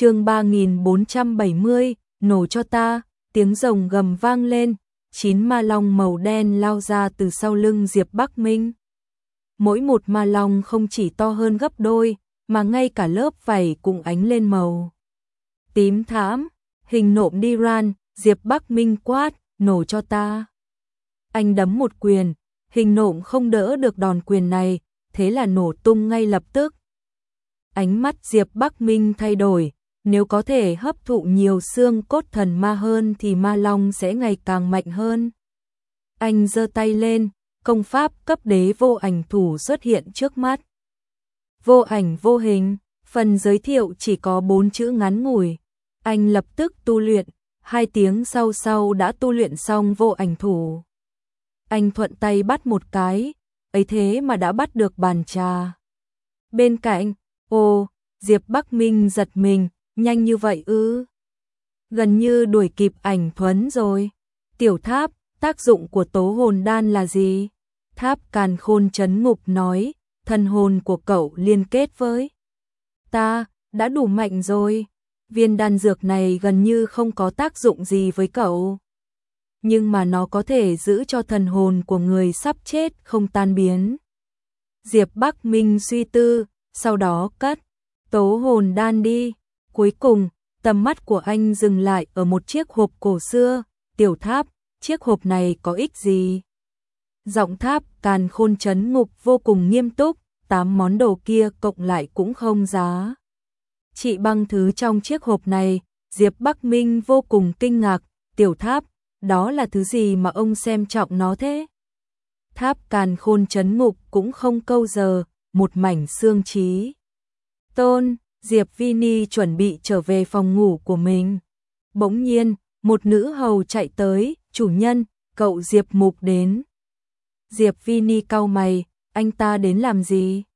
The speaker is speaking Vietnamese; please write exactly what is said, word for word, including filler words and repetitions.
chương ba nghìn bốn trăm bảy mươi, nổ cho ta, tiếng rồng gầm vang lên, chín ma long màu đen lao ra từ sau lưng Diệp Bắc Minh. Mỗi một ma long không chỉ to hơn gấp đôi, mà ngay cả lớp vảy cũng ánh lên màu tím thẫm, hình nộm đi ran, Diệp Bắc Minh quát, nổ cho ta. Anh đấm một quyền, hình nộm không đỡ được đòn quyền này, thế là nổ tung ngay lập tức. Ánh mắt Diệp Bắc Minh thay đổi, nếu có thể hấp thụ nhiều xương cốt thần ma hơn thì ma long sẽ ngày càng mạnh hơn. Anh giơ tay lên, công pháp cấp đế vô ảnh thủ xuất hiện trước mắt. Vô ảnh vô hình, phần giới thiệu chỉ có bốn chữ ngắn ngủi. Anh lập tức tu luyện, hai tiếng sau sau đã tu luyện xong vô ảnh thủ. Anh thuận tay bắt một cái, ấy thế mà đã bắt được bàn trà. Bên cạnh, ồ, Diệp Bắc Minh giật mình, nhanh như vậy ư? Gần như đuổi kịp Ảnh Thuấn rồi. Tiểu Tháp, tác dụng của tố hồn đan là gì? Tháp Càn Khôn trấn ngục nói, thần hồn của cậu liên kết với ta, đã đủ mạnh rồi. Viên đan dược này gần như không có tác dụng gì với cậu. Nhưng mà nó có thể giữ cho thần hồn của người sắp chết không tan biến. Diệp Bắc Minh suy tư, sau đó cất tố hồn đan đi. Cuối cùng, tầm mắt của anh dừng lại ở một chiếc hộp cổ xưa. Tiểu Tháp, chiếc hộp này có ích gì? Giọng Tháp Càn Khôn trấn ngục vô cùng nghiêm túc, tám món đồ kia cộng lại cũng không giá trị bằng thứ trong chiếc hộp này. Diệp Bắc Minh vô cùng kinh ngạc, Tiểu Tháp, đó là thứ gì mà ông xem trọng nó thế? Tháp Càn Khôn trấn ngục cũng không câu giờ, một mảnh xương trí tôn. Diệp Vini chuẩn bị trở về phòng ngủ của mình. Bỗng nhiên, một nữ hầu chạy tới, chủ nhân, cậu Diệp Mục đến. Diệp Vini cau mày, anh ta đến làm gì?